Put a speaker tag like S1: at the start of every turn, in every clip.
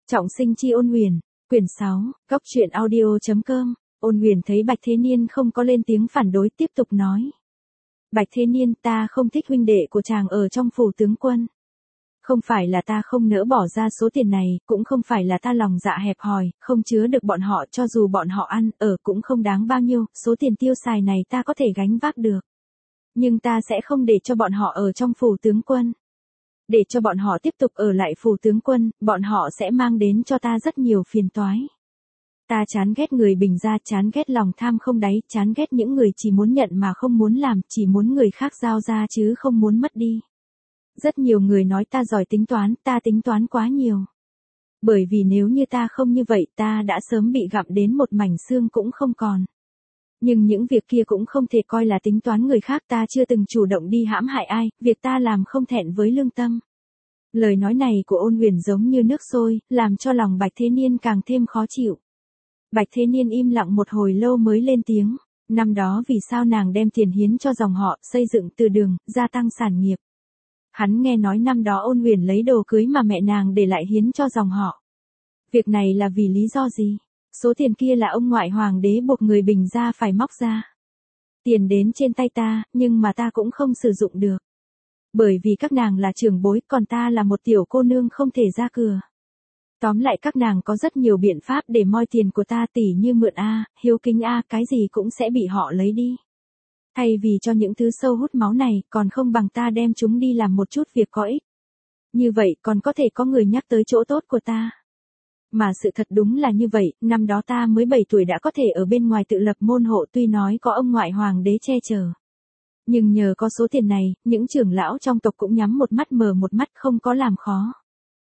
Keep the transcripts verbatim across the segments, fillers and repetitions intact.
S1: Trọng sinh chi Ôn Huyền, quyển sáu, góc truyện audio.com, Ôn Huyền thấy Bạch Thế Niên không có lên tiếng phản đối tiếp tục nói. Bạch Thế Niên, ta không thích huynh đệ của chàng ở trong phủ tướng quân. Không phải là ta không nỡ bỏ ra số tiền này, cũng không phải là ta lòng dạ hẹp hòi, không chứa được bọn họ, cho dù bọn họ ăn, ở cũng không đáng bao nhiêu, số tiền tiêu xài này ta có thể gánh vác được. Nhưng ta sẽ không để cho bọn họ ở trong phủ tướng quân. Để cho bọn họ tiếp tục ở lại phủ tướng quân, bọn họ sẽ mang đến cho ta rất nhiều phiền toái. Ta chán ghét người bình gia, chán ghét lòng tham không đáy, chán ghét những người chỉ muốn nhận mà không muốn làm, chỉ muốn người khác giao ra chứ không muốn mất đi. Rất nhiều người nói ta giỏi tính toán, ta tính toán quá nhiều. Bởi vì nếu như ta không như vậy ta đã sớm bị gặm đến một mảnh xương cũng không còn. Nhưng những việc kia cũng không thể coi là tính toán người khác, ta chưa từng chủ động đi hãm hại ai, việc ta làm không thẹn với lương tâm. Lời nói này của Ôn Huyền giống như nước sôi, làm cho lòng Bạch Thế Niên càng thêm khó chịu. Bạch Thế Niên im lặng một hồi lâu mới lên tiếng, năm đó vì sao nàng đem tiền hiến cho dòng họ, xây dựng từ đường, gia tăng sản nghiệp. Hắn nghe nói năm đó Ôn Huyền lấy đồ cưới mà mẹ nàng để lại hiến cho dòng họ. Việc này là vì lý do gì? Số tiền kia là ông ngoại hoàng đế buộc người bình gia phải móc ra. Tiền đến trên tay ta, nhưng mà ta cũng không sử dụng được. Bởi vì các nàng là trưởng bối, còn ta là một tiểu cô nương không thể ra cửa. Tóm lại các nàng có rất nhiều biện pháp để moi tiền của ta, tỉ như mượn A, hiếu kính A, cái gì cũng sẽ bị họ lấy đi. Thay vì cho những thứ sâu hút máu này, còn không bằng ta đem chúng đi làm một chút việc có ích. Như vậy còn có thể có người nhắc tới chỗ tốt của ta. Mà sự thật đúng là như vậy, năm đó ta mới bảy tuổi đã có thể ở bên ngoài tự lập môn hộ, tuy nói có ông ngoại hoàng đế che chở. Nhưng nhờ có số tiền này, những trưởng lão trong tộc cũng nhắm một mắt mở một mắt, không có làm khó.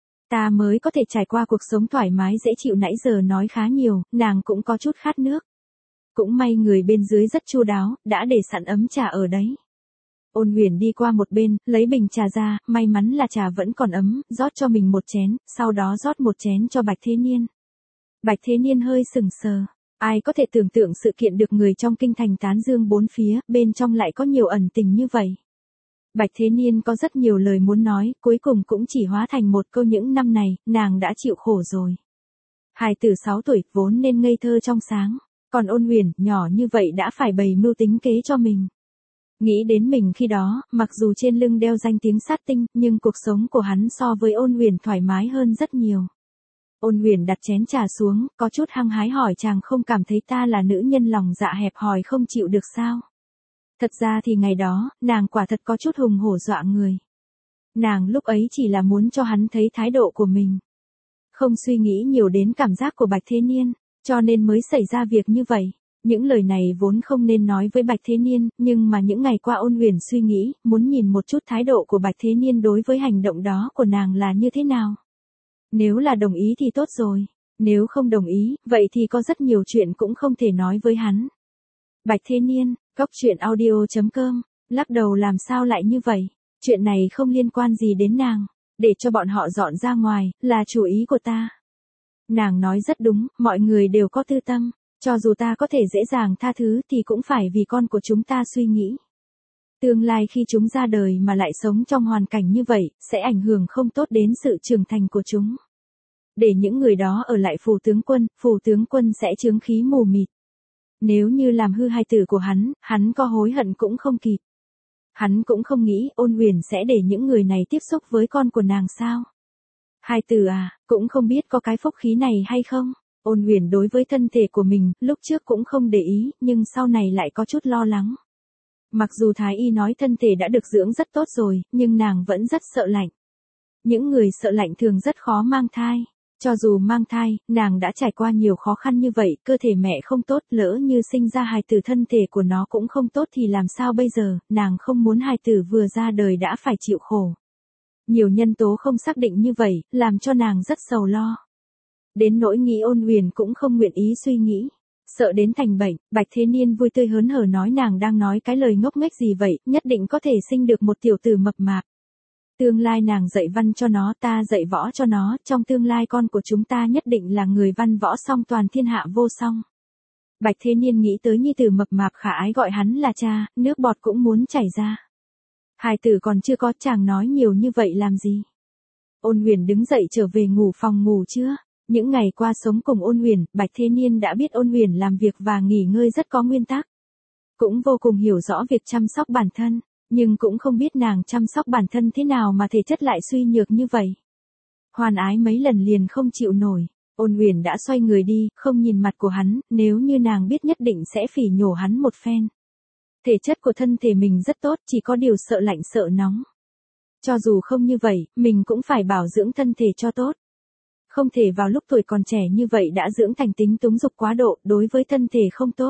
S1: Ta mới có thể trải qua cuộc sống thoải mái dễ chịu. Nãy giờ nói khá nhiều, nàng cũng có chút khát nước. Cũng may người bên dưới rất chu đáo, đã để sẵn ấm trà ở đấy. Ôn Huyền đi qua một bên, lấy bình trà ra, may mắn là trà vẫn còn ấm, rót cho mình một chén, sau đó rót một chén cho Bạch Thế Niên. Bạch Thế Niên hơi sừng sờ, ai có thể tưởng tượng sự kiện được người trong kinh thành tán dương bốn phía, bên trong lại có nhiều ẩn tình như vậy. Bạch Thế Niên có rất nhiều lời muốn nói, cuối cùng cũng chỉ hóa thành một câu, những năm này, nàng đã chịu khổ rồi. Hài tử sáu tuổi, vốn nên ngây thơ trong sáng, còn Ôn Huyền, nhỏ như vậy đã phải bày mưu tính kế cho mình. Nghĩ đến mình khi đó, mặc dù trên lưng đeo danh tiếng sát tinh, nhưng cuộc sống của hắn so với Ôn Huyền thoải mái hơn rất nhiều. Ôn Huyền đặt chén trà xuống, có chút hăng hái hỏi, chàng không cảm thấy ta là nữ nhân lòng dạ hẹp hòi không chịu được sao? Thật ra thì ngày đó, nàng quả thật có chút hùng hổ dọa người. Nàng lúc ấy chỉ là muốn cho hắn thấy thái độ của mình. Không suy nghĩ nhiều đến cảm giác của Bạch Thế Niên, cho nên mới xảy ra việc như vậy. Những lời này vốn không nên nói với Bạch Thế Niên, nhưng mà những ngày qua Ôn Huyền suy nghĩ, muốn nhìn một chút thái độ của Bạch Thế Niên đối với hành động đó của nàng là như thế nào. Nếu là đồng ý thì tốt rồi, nếu không đồng ý, vậy thì có rất nhiều chuyện cũng không thể nói với hắn. Bạch Thế Niên, góc truyện audio.com, lắc đầu, làm sao lại như vậy, chuyện này không liên quan gì đến nàng, để cho bọn họ dọn ra ngoài, là chủ ý của ta. Nàng nói rất đúng, mọi người đều có tư tâm. Cho dù ta có thể dễ dàng tha thứ thì cũng phải vì con của chúng ta suy nghĩ. Tương lai khi chúng ra đời mà lại sống trong hoàn cảnh như vậy, sẽ ảnh hưởng không tốt đến sự trưởng thành của chúng. Để những người đó ở lại phủ tướng quân, phủ tướng quân sẽ chướng khí mù mịt. Nếu như làm hư hài tử của hắn, hắn có hối hận cũng không kịp. Hắn cũng không nghĩ Ôn Huyền sẽ để những người này tiếp xúc với con của nàng sao. Hài tử à, cũng không biết có cái phúc khí này hay không. Ôn Huyền đối với thân thể của mình, lúc trước cũng không để ý, nhưng sau này lại có chút lo lắng. Mặc dù Thái Y nói thân thể đã được dưỡng rất tốt rồi, nhưng nàng vẫn rất sợ lạnh. Những người sợ lạnh thường rất khó mang thai. Cho dù mang thai, nàng đã trải qua nhiều khó khăn như vậy, cơ thể mẹ không tốt, lỡ như sinh ra hài tử thân thể của nó cũng không tốt thì làm sao bây giờ, nàng không muốn hài tử vừa ra đời đã phải chịu khổ. Nhiều nhân tố không xác định như vậy, làm cho nàng rất sầu lo. Đến nỗi nghĩ Ôn Huyền cũng không nguyện ý suy nghĩ. Sợ đến thành bệnh, Bạch Thế Niên vui tươi hớn hở nói, nàng đang nói cái lời ngốc nghếch gì vậy, nhất định có thể sinh được một tiểu tử mập mạp. Tương lai nàng dạy văn cho nó, ta dạy võ cho nó, trong tương lai con của chúng ta nhất định là người văn võ song toàn, thiên hạ vô song. Bạch Thế Niên nghĩ tới nhi tử mập mạp khả ái gọi hắn là cha, nước bọt cũng muốn chảy ra. Hài tử còn chưa có, chàng nói nhiều như vậy làm gì? Ôn Huyền đứng dậy trở về ngủ phòng, ngủ chưa? Những ngày qua sống cùng Ôn Huyền, Bạch Thế Niên đã biết Ôn Huyền làm việc và nghỉ ngơi rất có nguyên tắc. Cũng vô cùng hiểu rõ việc chăm sóc bản thân, nhưng cũng không biết nàng chăm sóc bản thân thế nào mà thể chất lại suy nhược như vậy. Hoan ái mấy lần liền không chịu nổi, Ôn Huyền đã xoay người đi, không nhìn mặt của hắn, nếu như nàng biết nhất định sẽ phỉ nhổ hắn một phen. Thể chất của thân thể mình rất tốt, chỉ có điều sợ lạnh sợ nóng. Cho dù không như vậy, mình cũng phải bảo dưỡng thân thể cho tốt. Không thể vào lúc tuổi còn trẻ như vậy đã dưỡng thành tính túng dục quá độ, đối với thân thể không tốt.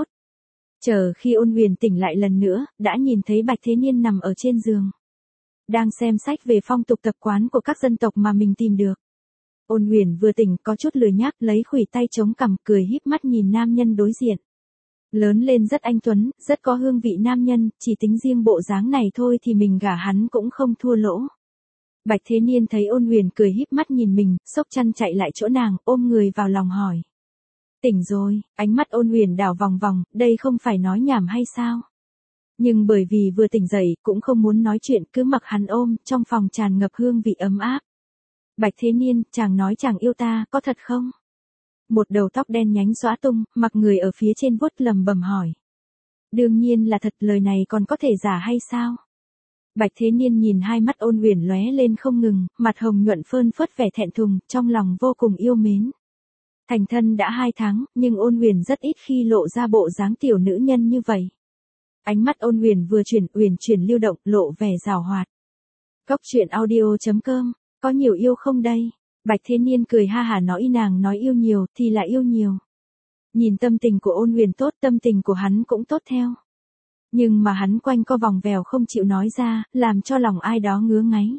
S1: Chờ khi Ôn Huyền tỉnh lại lần nữa, đã nhìn thấy Bạch Thế Niên nằm ở trên giường. Đang xem sách về phong tục tập quán của các dân tộc mà mình tìm được. Ôn Huyền vừa tỉnh có chút lười nhác, lấy khuỷu tay chống cằm, cười híp mắt nhìn nam nhân đối diện. Lớn lên rất anh tuấn, rất có hương vị nam nhân, chỉ tính riêng bộ dáng này thôi thì mình gả hắn cũng không thua lỗ. Bạch Thế Niên thấy Ôn Huyền cười híp mắt nhìn mình, xốc chăn chạy lại chỗ nàng, ôm người vào lòng hỏi. Tỉnh rồi, ánh mắt Ôn Huyền đảo vòng vòng, đây không phải nói nhảm hay sao? Nhưng bởi vì vừa tỉnh dậy, cũng không muốn nói chuyện, cứ mặc hắn ôm, trong phòng tràn ngập hương vị ấm áp. Bạch Thế Niên, chàng nói chàng yêu ta, có thật không? Một đầu tóc đen nhánh xõa tung, mặc người ở phía trên vuốt lầm bầm hỏi. Đương nhiên là thật, lời này còn có thể giả hay sao? Bạch Thế Niên nhìn hai mắt Ôn Huyền lóe lên không ngừng, mặt hồng nhuận phơn phớt vẻ thẹn thùng, trong lòng vô cùng yêu mến. Thành thân đã hai tháng, nhưng Ôn Huyền rất ít khi lộ ra bộ dáng tiểu nữ nhân như vậy. Ánh mắt Ôn Huyền vừa chuyển, uyển chuyển lưu động, lộ vẻ giảo hoạt. Cốc truyện audio chấm com, có nhiều yêu không đây? Bạch Thế Niên cười ha hả nói nàng nói yêu nhiều thì là yêu nhiều. Nhìn tâm tình của Ôn Huyền tốt, tâm tình của hắn cũng tốt theo. Nhưng mà hắn quanh co vòng vèo không chịu nói ra, làm cho lòng ai đó ngứa ngáy.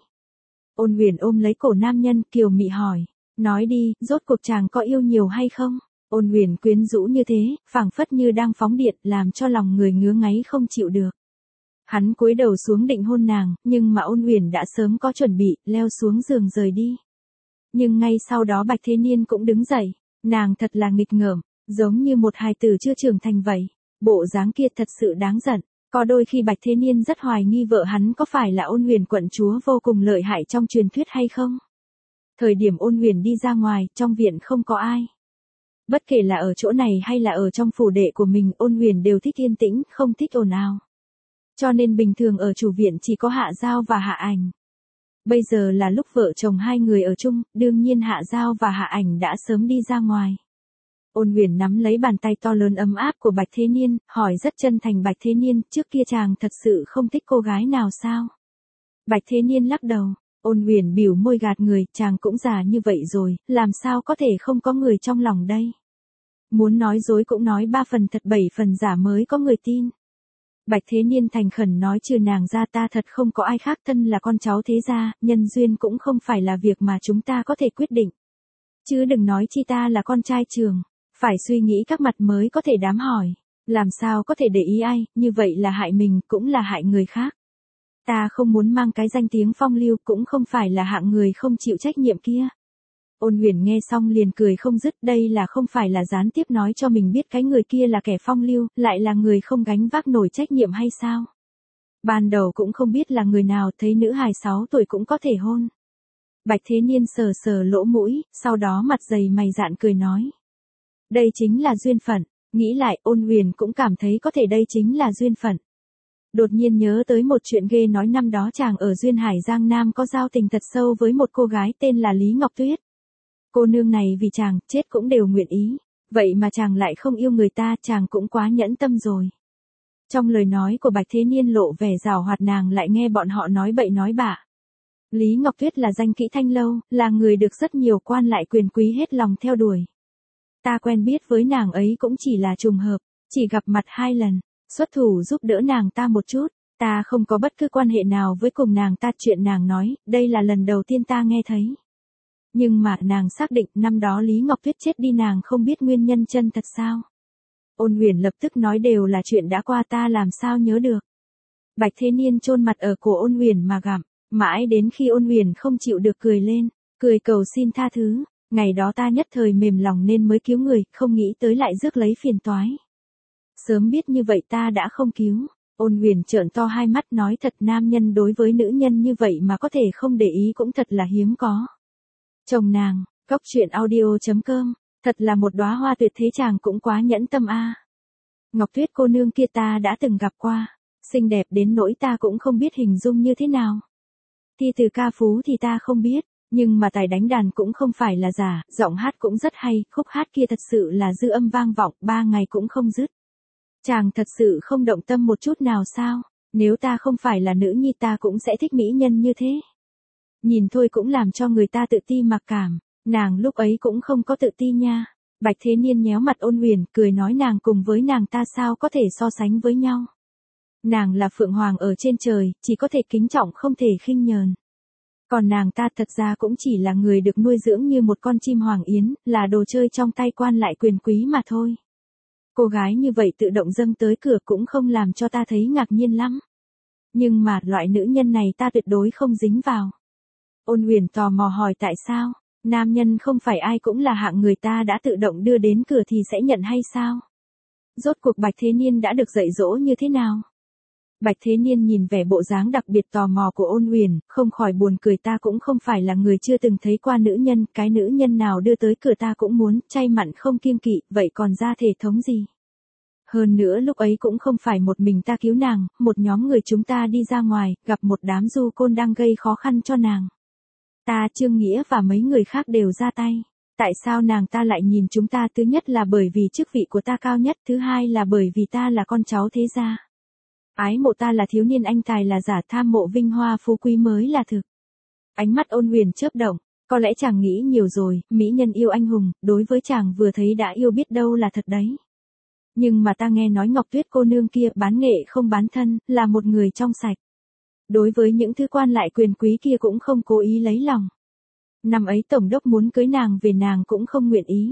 S1: Ôn Huyền ôm lấy cổ nam nhân, kiều mị hỏi, nói đi, rốt cuộc chàng có yêu nhiều hay không? Ôn Huyền quyến rũ như thế, phảng phất như đang phóng điện, làm cho lòng người ngứa ngáy không chịu được. Hắn cúi đầu xuống định hôn nàng, nhưng mà Ôn Huyền đã sớm có chuẩn bị, leo xuống giường rời đi. Nhưng ngay sau đó Bạch Thế Niên cũng đứng dậy, nàng thật là nghịch ngợm, giống như một hài tử chưa trưởng thành vậy. Bộ dáng kia thật sự đáng giận, có đôi khi Bạch Thế Niên rất hoài nghi vợ hắn có phải là Ôn Huyền quận chúa vô cùng lợi hại trong truyền thuyết hay không. Thời điểm Ôn Huyền đi ra ngoài, trong viện không có ai. Bất kể là ở chỗ này hay là ở trong phủ đệ của mình, Ôn Huyền đều thích yên tĩnh, không thích ồn ào. Cho nên bình thường ở chủ viện chỉ có Hạ Giao và Hạ Ảnh. Bây giờ là lúc vợ chồng hai người ở chung, đương nhiên Hạ Giao và Hạ Ảnh đã sớm đi ra ngoài. Ôn Huyền nắm lấy bàn tay to lớn ấm áp của Bạch Thế Niên, hỏi rất chân thành Bạch Thế Niên, trước kia chàng thật sự không thích cô gái nào sao? Bạch Thế Niên lắc đầu, Ôn Huyền bĩu môi gạt người, chàng cũng già như vậy rồi, làm sao có thể không có người trong lòng đây? Muốn nói dối cũng nói ba phần thật bảy phần giả mới có người tin. Bạch Thế Niên thành khẩn nói trừ nàng ra ta thật không có ai khác, thân là con cháu thế gia, nhân duyên cũng không phải là việc mà chúng ta có thể quyết định. Chứ đừng nói chi ta là con trai trường. Phải suy nghĩ các mặt mới có thể đám hỏi, làm sao có thể để ý ai, như vậy là hại mình, cũng là hại người khác. Ta không muốn mang cái danh tiếng phong lưu, cũng không phải là hạng người không chịu trách nhiệm kia. Ôn Huyền nghe xong liền cười không dứt, đây là không phải là gián tiếp nói cho mình biết cái người kia là kẻ phong lưu, lại là người không gánh vác nổi trách nhiệm hay sao? Ban đầu cũng không biết là người nào, thấy nữ hài sáu tuổi cũng có thể hôn. Bạch Thế Niên sờ sờ lỗ mũi, sau đó mặt dày mày dạn cười nói. Đây chính là duyên phận, nghĩ lại Ôn Huyền cũng cảm thấy có thể đây chính là duyên phận. Đột nhiên nhớ tới một chuyện ghê, nói năm đó chàng ở Duyên Hải Giang Nam có giao tình thật sâu với một cô gái tên là Lý Ngọc Tuyết. Cô nương này vì chàng, chết cũng đều nguyện ý, vậy mà chàng lại không yêu người ta, chàng cũng quá nhẫn tâm rồi. Trong lời nói của Bạch Thế Niên lộ vẻ giảo hoạt, nàng lại nghe bọn họ nói bậy nói bạ. Lý Ngọc Tuyết là danh kỹ thanh lâu, là người được rất nhiều quan lại quyền quý hết lòng theo đuổi. Ta quen biết với nàng ấy cũng chỉ là trùng hợp, chỉ gặp mặt hai lần, xuất thủ giúp đỡ nàng ta một chút, ta không có bất cứ quan hệ nào với cùng nàng ta, chuyện nàng nói, đây là lần đầu tiên ta nghe thấy. Nhưng mà nàng xác định năm đó Lý Ngọc Tuyết chết đi, nàng không biết nguyên nhân chân thật sao? Ôn Huyền lập tức nói đều là chuyện đã qua, ta làm sao nhớ được. Bạch Thế Niên chôn mặt ở cổ Ôn Huyền mà gặm, mãi đến khi Ôn Huyền không chịu được cười lên, cười cầu xin tha thứ. Ngày đó ta nhất thời mềm lòng nên mới cứu người, không nghĩ tới lại rước lấy phiền toái. Sớm biết như vậy ta đã không cứu. Ôn Huyền trợn to hai mắt nói thật, nam nhân đối với nữ nhân như vậy mà có thể không để ý cũng thật là hiếm có. Chồng nàng, Cóc truyện audio chấm com, thật là một đóa hoa tuyệt thế chàng cũng quá nhẫn tâm a. Ngọc Tuyết cô nương kia ta đã từng gặp qua, xinh đẹp đến nỗi ta cũng không biết hình dung như thế nào. Thi từ ca phú thì ta không biết, nhưng mà tài đánh đàn cũng không phải là giả, giọng hát cũng rất hay, khúc hát kia thật sự là dư âm vang vọng, ba ngày cũng không dứt. Chàng thật sự không động tâm một chút nào sao? Nếu ta không phải là nữ nhi ta cũng sẽ thích mỹ nhân như thế. Nhìn thôi cũng làm cho người ta tự ti mặc cảm, nàng lúc ấy cũng không có tự ti nha. Bạch Thế Niên nhéo mặt Ôn Huyền, cười nói nàng cùng với nàng ta sao có thể so sánh với nhau. Nàng là Phượng Hoàng ở trên trời, chỉ có thể kính trọng không thể khinh nhờn. Còn nàng ta thật ra cũng chỉ là người được nuôi dưỡng như một con chim hoàng yến, là đồ chơi trong tay quan lại quyền quý mà thôi. Cô gái như vậy tự động dâng tới cửa cũng không làm cho ta thấy ngạc nhiên lắm. Nhưng mà loại nữ nhân này ta tuyệt đối không dính vào. Ôn Huyền tò mò hỏi tại sao, nam nhân không phải ai cũng là hạng người ta đã tự động đưa đến cửa thì sẽ nhận hay sao? Rốt cuộc Bạch Thế Niên đã được dạy dỗ như thế nào? Bạch Thế Niên nhìn vẻ bộ dáng đặc biệt tò mò của Ôn Huyền, không khỏi buồn cười ta cũng không phải là người chưa từng thấy qua nữ nhân, cái nữ nhân nào đưa tới cửa ta cũng muốn, chay mặn không kiêng kỵ, vậy còn ra thể thống gì? Hơn nữa lúc ấy cũng không phải một mình ta cứu nàng, một nhóm người chúng ta đi ra ngoài, gặp một đám du côn đang gây khó khăn cho nàng. Ta, Trương Nghĩa và mấy người khác đều ra tay. Tại sao nàng ta lại nhìn chúng ta? Thứ nhất là bởi vì chức vị của ta cao nhất, thứ hai là bởi vì ta là con cháu thế gia. Ái mộ ta là thiếu niên anh tài là giả, tham mộ vinh hoa phú quý mới là thực. Ánh mắt Ôn Huyền chớp động, có lẽ chàng nghĩ nhiều rồi, mỹ nhân yêu anh hùng, đối với chàng vừa thấy đã yêu biết đâu là thật đấy. Nhưng mà ta nghe nói Ngọc Tuyết cô nương kia bán nghệ không bán thân, là một người trong sạch. Đối với những thứ quan lại quyền quý kia cũng không cố ý lấy lòng. Năm ấy tổng đốc muốn cưới nàng về nàng cũng không nguyện ý.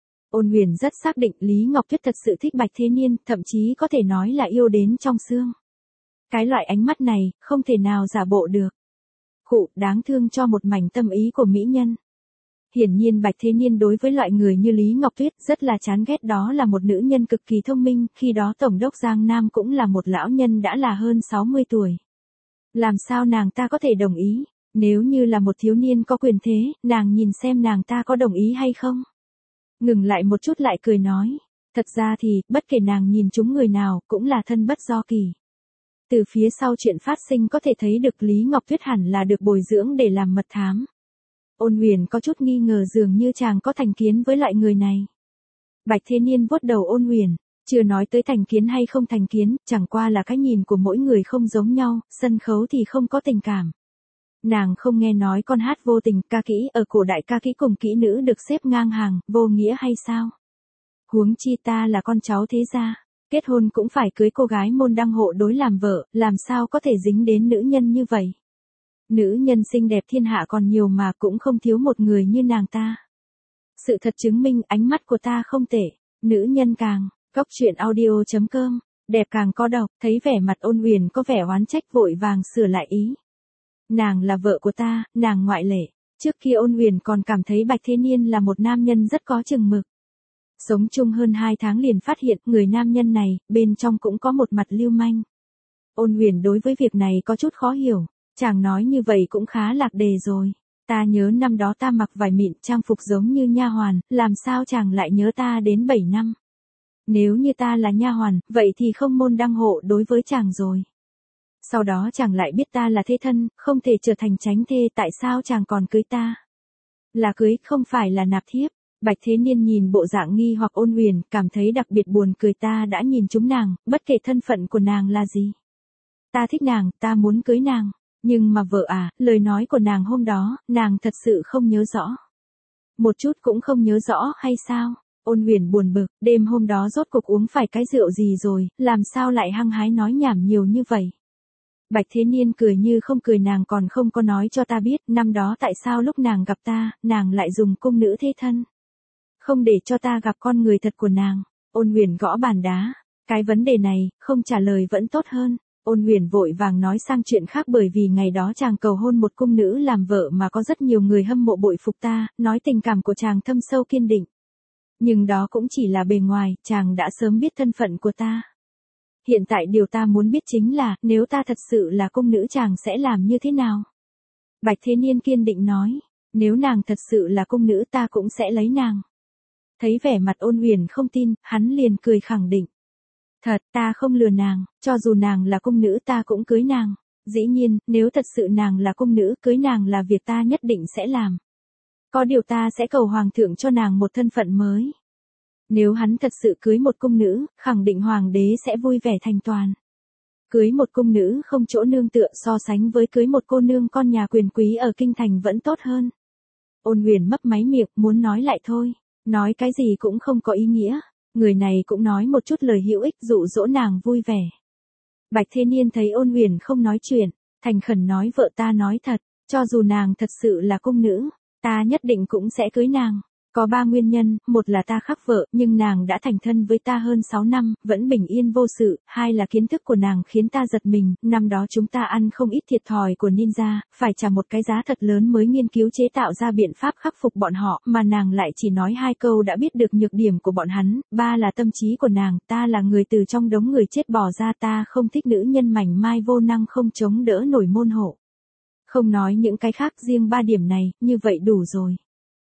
S1: Ôn Huyền rất xác định Lý Ngọc Tuyết thật sự thích Bạch Thế Niên, thậm chí có thể nói là yêu đến trong xương. Cái loại ánh mắt này, không thể nào giả bộ được. Khụ, đáng thương cho một mảnh tâm ý của mỹ nhân. Hiển nhiên Bạch Thế Niên đối với loại người như Lý Ngọc Tuyết rất là chán ghét, đó là một nữ nhân cực kỳ thông minh, khi đó Tổng đốc Giang Nam cũng là một lão nhân đã là hơn sáu mươi tuổi. Làm sao nàng ta có thể đồng ý, nếu như là một thiếu niên có quyền thế, nàng nhìn xem nàng ta có đồng ý hay không. Ngừng lại một chút lại cười nói, thật ra thì, bất kể nàng nhìn chúng người nào, cũng là thân bất do kỳ. Từ phía sau chuyện phát sinh có thể thấy được Lý Ngọc Tuyết hẳn là được bồi dưỡng để làm mật thám. Ôn Huyền có chút nghi ngờ dường như chàng có thành kiến với loại người này. Bạch Thế Niên vuốt đầu Ôn Huyền, chưa nói tới thành kiến hay không thành kiến, chẳng qua là cái nhìn của mỗi người không giống nhau, sân khấu thì không có tình cảm. Nàng không nghe nói con hát vô tình, ca kỹ ở cổ đại ca kỹ cùng kỹ nữ được xếp ngang hàng, vô nghĩa hay sao? Huống chi ta là con cháu thế gia, kết hôn cũng phải cưới cô gái môn đăng hộ đối làm vợ, làm sao có thể dính đến nữ nhân như vậy? Nữ nhân xinh đẹp thiên hạ còn nhiều mà cũng không thiếu một người như nàng ta. Sự thật chứng minh ánh mắt của ta không tệ, nữ nhân càng, cóc truyện audio chấm com, đẹp càng có độc, thấy vẻ mặt Ôn Huyền có vẻ oán trách vội vàng sửa lại ý. Nàng là vợ của ta, nàng ngoại lệ. Trước kia Ôn Huyền còn cảm thấy Bạch Thế Niên là một nam nhân rất có chừng mực. Sống chung hơn hai tháng liền phát hiện người nam nhân này, bên trong cũng có một mặt lưu manh. Ôn Huyền đối với việc này có chút khó hiểu, chàng nói như vậy cũng khá lạc đề rồi. Ta nhớ năm đó ta mặc vải mịn trang phục giống như nha hoàn, làm sao chàng lại nhớ ta đến bảy năm. Nếu như ta là nha hoàn, vậy thì không môn đăng hộ đối với chàng rồi. Sau đó chàng lại biết ta là thế thân, không thể trở thành chánh thê, tại sao chàng còn cưới ta? Là cưới, không phải là nạp thiếp. Bạch Thế Niên nhìn bộ dạng nghi hoặc Ôn Huyền, cảm thấy đặc biệt buồn cười, ta đã nhìn chúng nàng, bất kể thân phận của nàng là gì. Ta thích nàng, ta muốn cưới nàng. Nhưng mà vợ à, lời nói của nàng hôm đó, nàng thật sự không nhớ rõ. Một chút cũng không nhớ rõ hay sao? Ôn Huyền buồn bực, đêm hôm đó rốt cuộc uống phải cái rượu gì rồi, làm sao lại hăng hái nói nhảm nhiều như vậy? Bạch Thế Niên cười như không cười, nàng còn không có nói cho ta biết, năm đó tại sao lúc nàng gặp ta, nàng lại dùng cung nữ thế thân. Không để cho ta gặp con người thật của nàng. Ôn Huyền gõ bàn đá, cái vấn đề này, không trả lời vẫn tốt hơn. Ôn Huyền vội vàng nói sang chuyện khác, bởi vì ngày đó chàng cầu hôn một cung nữ làm vợ mà có rất nhiều người hâm mộ bội phục ta, nói tình cảm của chàng thâm sâu kiên định. Nhưng đó cũng chỉ là bề ngoài, chàng đã sớm biết thân phận của ta. Hiện tại điều ta muốn biết chính là, nếu ta thật sự là cung nữ chàng sẽ làm như thế nào? Bạch Thế Niên kiên định nói, Nếu nàng thật sự là cung nữ ta cũng sẽ lấy nàng. Thấy vẻ mặt Ôn Huyền không tin, hắn liền cười khẳng định. Thật, ta không lừa nàng, cho dù nàng là cung nữ ta cũng cưới nàng. Dĩ nhiên, nếu thật sự nàng là cung nữ, cưới nàng là việc ta nhất định sẽ làm. Có điều ta sẽ cầu hoàng thượng cho nàng một thân phận mới. Nếu hắn thật sự cưới một cung nữ, khẳng định hoàng đế sẽ vui vẻ thành toàn. Cưới một cung nữ không chỗ nương tựa so sánh với cưới một cô nương con nhà quyền quý ở kinh thành vẫn tốt hơn. Ôn Huyền mấp máy miệng, muốn nói lại thôi, nói cái gì cũng không có ý nghĩa, người này cũng nói một chút lời hữu ích dụ dỗ nàng vui vẻ. Bạch Thế Niên thấy Ôn Huyền không nói chuyện, thành khẩn nói vợ ta nói thật, cho dù nàng thật sự là cung nữ, ta nhất định cũng sẽ cưới nàng. Có ba nguyên nhân, một là ta khắc vợ, nhưng nàng đã thành thân với ta hơn sáu năm, vẫn bình yên vô sự, hai là kiến thức của nàng khiến ta giật mình, năm đó chúng ta ăn không ít thiệt thòi của ninja, phải trả một cái giá thật lớn mới nghiên cứu chế tạo ra biện pháp khắc phục bọn họ, mà nàng lại chỉ nói hai câu đã biết được nhược điểm của bọn hắn, ba là tâm trí của nàng, ta là người từ trong đống người chết bỏ ra, ta không thích nữ nhân mảnh mai vô năng không chống đỡ nổi môn hộ. Không nói những cái khác, riêng ba điểm này, như vậy đủ rồi.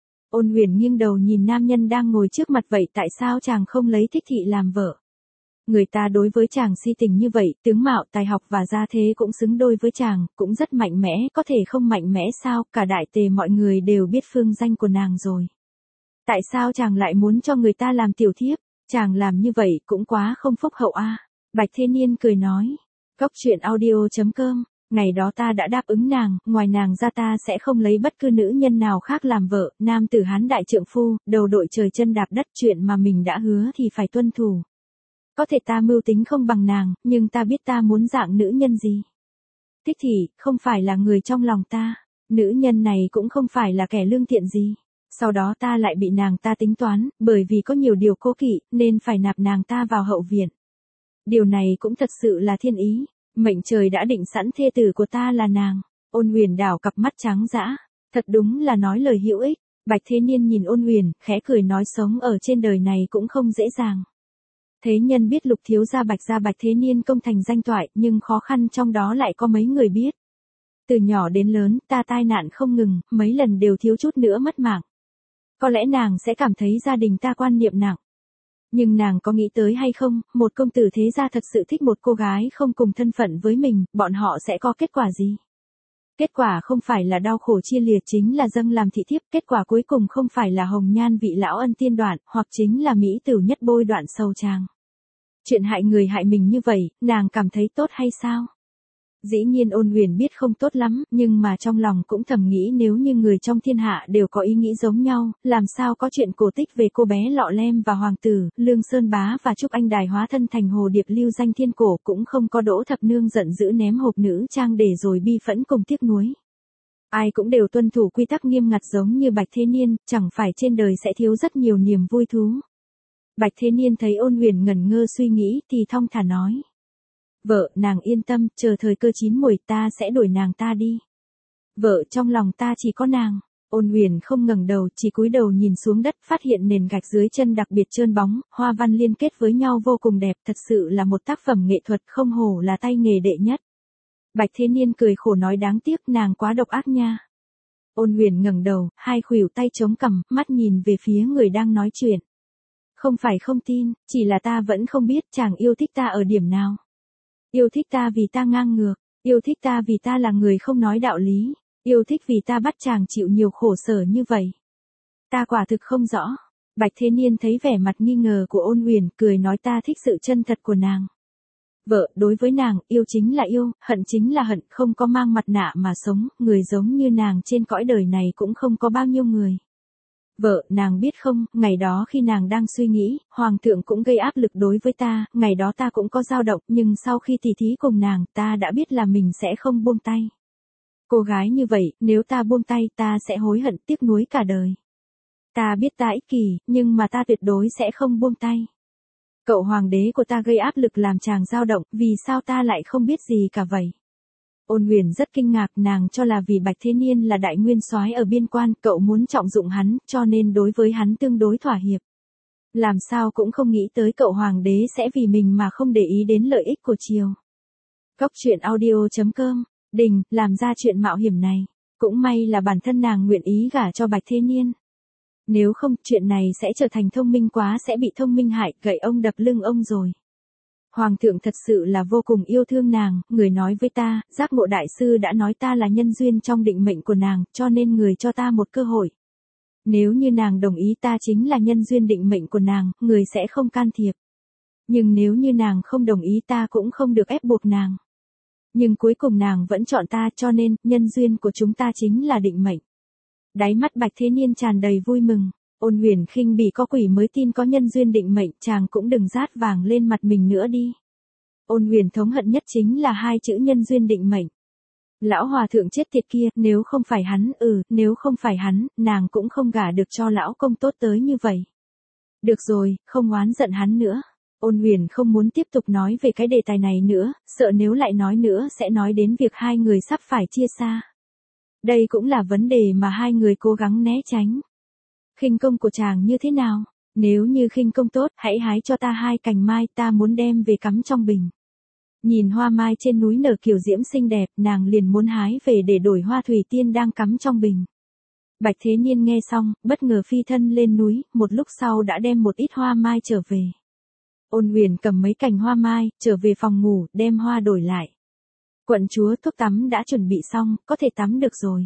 S1: Ôn Huyền nghiêng đầu nhìn nam nhân đang ngồi trước mặt, vậy tại sao chàng không lấy Thích Thị làm vợ? Người ta đối với chàng si tình như vậy, tướng mạo, tài học và gia thế cũng xứng đôi với chàng, cũng rất mạnh mẽ, có thể không mạnh mẽ sao, cả đại tề mọi người đều biết phương danh của nàng rồi. Tại sao chàng lại muốn cho người ta làm tiểu thiếp? Chàng làm như vậy cũng quá không phúc hậu a. À. Bạch Thế Niên cười nói. Cốc truyện audio chấm com. Ngày đó ta đã đáp ứng nàng, ngoài nàng ra ta sẽ không lấy bất cứ nữ nhân nào khác làm vợ, nam tử hán đại trượng phu, đầu đội trời chân đạp đất, chuyện mà mình đã hứa thì phải tuân thủ. Có thể ta mưu tính không bằng nàng, nhưng ta biết ta muốn dạng nữ nhân gì. Thích Thị, không phải là người trong lòng ta, nữ nhân này cũng không phải là kẻ lương thiện gì. Sau đó ta lại bị nàng ta tính toán, bởi vì có nhiều điều cố kỵ, nên phải nạp nàng ta vào hậu viện. Điều này cũng thật sự là thiên ý. Mệnh trời đã định sẵn thê tử của ta là nàng. Ôn Huyền đảo cặp mắt trắng dã, thật đúng là nói lời hữu ích. Bạch Thế Niên nhìn Ôn Huyền, khẽ cười nói sống ở trên đời này cũng không dễ dàng. Thế nhân biết Lục thiếu gia Bạch gia Bạch Thế Niên công thành danh toại, nhưng khó khăn trong đó lại có mấy người biết. Từ nhỏ đến lớn, ta tai nạn không ngừng, mấy lần đều thiếu chút nữa mất mạng. Có lẽ nàng sẽ cảm thấy gia đình ta quan niệm nặng. Nhưng nàng có nghĩ tới hay không, một công tử thế gia thật sự thích một cô gái không cùng thân phận với mình, bọn họ sẽ có kết quả gì? Kết quả không phải là đau khổ chia liệt, chính là dâng làm thị thiếp, kết quả cuối cùng không phải là hồng nhan vị lão ân tiên đoạn, hoặc chính là mỹ tử nhất bôi đoạn sầu tràng. Chuyện hại người hại mình như vậy, nàng cảm thấy tốt hay sao? Dĩ nhiên Ôn Huyền biết không tốt lắm, nhưng mà trong lòng cũng thầm nghĩ nếu như người trong thiên hạ đều có ý nghĩ giống nhau, làm sao có chuyện cổ tích về cô bé Lọ Lem và hoàng tử, Lương Sơn Bá và Trúc Anh Đài hóa thân thành hồ điệp lưu danh thiên cổ, cũng không có Đỗ Thập Nương giận dữ ném hộp nữ trang để rồi bi phẫn cùng tiếc nuối. Ai cũng đều tuân thủ quy tắc nghiêm ngặt giống như Bạch Thế Niên, chẳng phải trên đời sẽ thiếu rất nhiều niềm vui thú. Bạch Thế Niên thấy Ôn Huyền ngẩn ngơ suy nghĩ thì thong thả nói. Vợ, nàng yên tâm, chờ thời cơ chín muồi ta sẽ đuổi nàng ta đi. Vợ, trong lòng ta chỉ có nàng. Ôn Huyền không ngẩng đầu, chỉ cúi đầu nhìn xuống đất, phát hiện nền gạch dưới chân đặc biệt trơn bóng, hoa văn liên kết với nhau vô cùng đẹp, thật sự là một tác phẩm nghệ thuật, không hổ là tay nghề đệ nhất. Bạch Thế Niên cười khổ nói đáng tiếc, nàng quá độc ác nha. Ôn Huyền ngẩng đầu, hai khuỷu tay chống cằm, mắt nhìn về phía người đang nói chuyện. Không phải không tin, chỉ là ta vẫn không biết chàng yêu thích ta ở điểm nào. Yêu thích ta vì ta ngang ngược, yêu thích ta vì ta là người không nói đạo lý, yêu thích vì ta bắt chàng chịu nhiều khổ sở như vậy. Ta quả thực không rõ. Bạch Thế Niên thấy vẻ mặt nghi ngờ của Ôn Huyền, cười nói ta thích sự chân thật của nàng. Vợ, đối với nàng, yêu chính là yêu, hận chính là hận, không có mang mặt nạ mà sống, người giống như nàng trên cõi đời này cũng không có bao nhiêu người. Vợ, nàng biết không, ngày đó khi nàng đang suy nghĩ, hoàng thượng cũng gây áp lực đối với ta, ngày đó ta cũng có dao động, nhưng sau khi tỉ thí cùng nàng, ta đã biết là mình sẽ không buông tay. Cô gái như vậy, nếu ta buông tay, ta sẽ hối hận tiếc nuối cả đời. Ta biết ta ích kỷ, nhưng mà ta tuyệt đối sẽ không buông tay. Cậu hoàng đế của ta gây áp lực làm chàng dao động, vì sao ta lại không biết gì cả vậy? Ôn Huyền rất kinh ngạc, nàng cho là vì Bạch Thế Niên là đại nguyên soái ở biên quan, cậu muốn trọng dụng hắn, cho nên đối với hắn tương đối thỏa hiệp. Làm sao cũng không nghĩ tới cậu hoàng đế sẽ vì mình mà không để ý đến lợi ích của triều. Cốc truyện audio chấm com, Đình, làm ra chuyện mạo hiểm này. Cũng may là bản thân nàng nguyện ý gả cho Bạch Thế Niên. Nếu không, chuyện này sẽ trở thành thông minh quá sẽ bị thông minh hại, gậy ông đập lưng ông rồi. Hoàng thượng thật sự là vô cùng yêu thương nàng, người nói với ta, Giác Ngộ Đại Sư đã nói ta là nhân duyên trong định mệnh của nàng, cho nên người cho ta một cơ hội. Nếu như nàng đồng ý ta chính là nhân duyên định mệnh của nàng, người sẽ không can thiệp. Nhưng nếu như nàng không đồng ý ta cũng không được ép buộc nàng. Nhưng cuối cùng nàng vẫn chọn ta cho nên, nhân duyên của chúng ta chính là định mệnh. Đáy mắt Bạch Thế Niên tràn đầy vui mừng. Ôn Huyền khinh bỉ có quỷ mới tin có nhân duyên định mệnh, chàng cũng đừng rát vàng lên mặt mình nữa đi. Ôn Huyền thống hận nhất chính là hai chữ nhân duyên định mệnh. Lão hòa thượng chết tiệt kia, nếu không phải hắn, ừ, nếu không phải hắn, nàng cũng không gả được cho lão công tốt tới như vậy. Được rồi, không oán giận hắn nữa. Ôn Huyền không muốn tiếp tục nói về cái đề tài này nữa, sợ nếu lại nói nữa sẽ nói đến việc hai người sắp phải chia xa. Đây cũng là vấn đề mà hai người cố gắng né tránh. Khinh công của chàng như thế nào? Nếu như khinh công tốt, hãy hái cho ta hai cành mai, ta muốn đem về cắm trong bình. Nhìn hoa mai trên núi nở kiểu diễm xinh đẹp, nàng liền muốn hái về để đổi hoa thủy tiên đang cắm trong bình. Bạch Thế Niên nghe xong, bất ngờ phi thân lên núi, một lúc sau đã đem một ít hoa mai trở về. Ôn Huyền cầm mấy cành hoa mai, trở về phòng ngủ, đem hoa đổi lại. Quận chúa, thuốc tắm đã chuẩn bị xong, có thể tắm được rồi.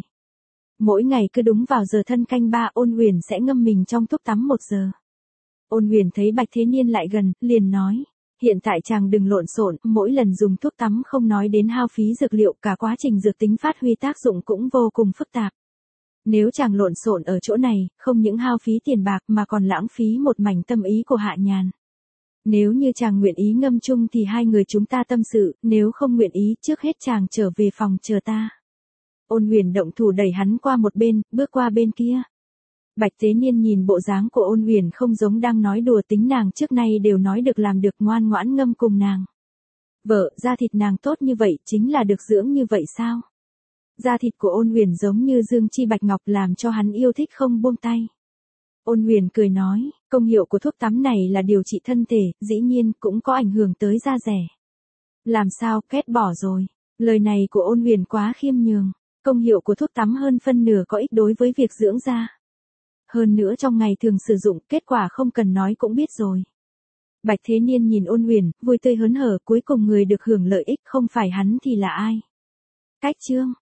S1: Mỗi ngày cứ đúng vào giờ thân canh ba, Ôn Huyền sẽ ngâm mình trong thuốc tắm một giờ. Ôn Huyền thấy Bạch Thế Niên lại gần, liền nói, hiện tại chàng đừng lộn xộn, mỗi lần dùng thuốc tắm không nói đến hao phí dược liệu, cả quá trình dược tính phát huy tác dụng cũng vô cùng phức tạp. Nếu chàng lộn xộn ở chỗ này, không những hao phí tiền bạc mà còn lãng phí một mảnh tâm ý của Hạ Nhàn. Nếu như chàng nguyện ý ngâm chung thì hai người chúng ta tâm sự, nếu không nguyện ý, trước hết chàng trở về phòng chờ ta. Ôn Huyền động thủ đẩy hắn qua một bên, bước qua bên kia. Bạch Thế Niên nhìn bộ dáng của Ôn Huyền không giống đang nói đùa, tính nàng trước nay đều nói được làm được, ngoan ngoãn ngâm cùng nàng. Vợ, da thịt nàng tốt như vậy chính là được dưỡng như vậy sao? Da thịt của Ôn Huyền giống như dương chi bạch ngọc làm cho hắn yêu thích không buông tay. Ôn Huyền cười nói, công hiệu của thuốc tắm này là điều trị thân thể, dĩ nhiên cũng có ảnh hưởng tới da dẻ. Làm sao, kết bỏ rồi. Lời này của Ôn Huyền quá khiêm nhường. Công hiệu của thuốc tắm hơn phân nửa có ích đối với việc dưỡng da. Hơn nữa trong ngày thường sử dụng, kết quả không cần nói cũng biết rồi. Bạch Thế Niên nhìn Ôn Huyền, vui tươi hớn hở, cuối cùng người được hưởng lợi ích không phải hắn thì là ai? Cách chương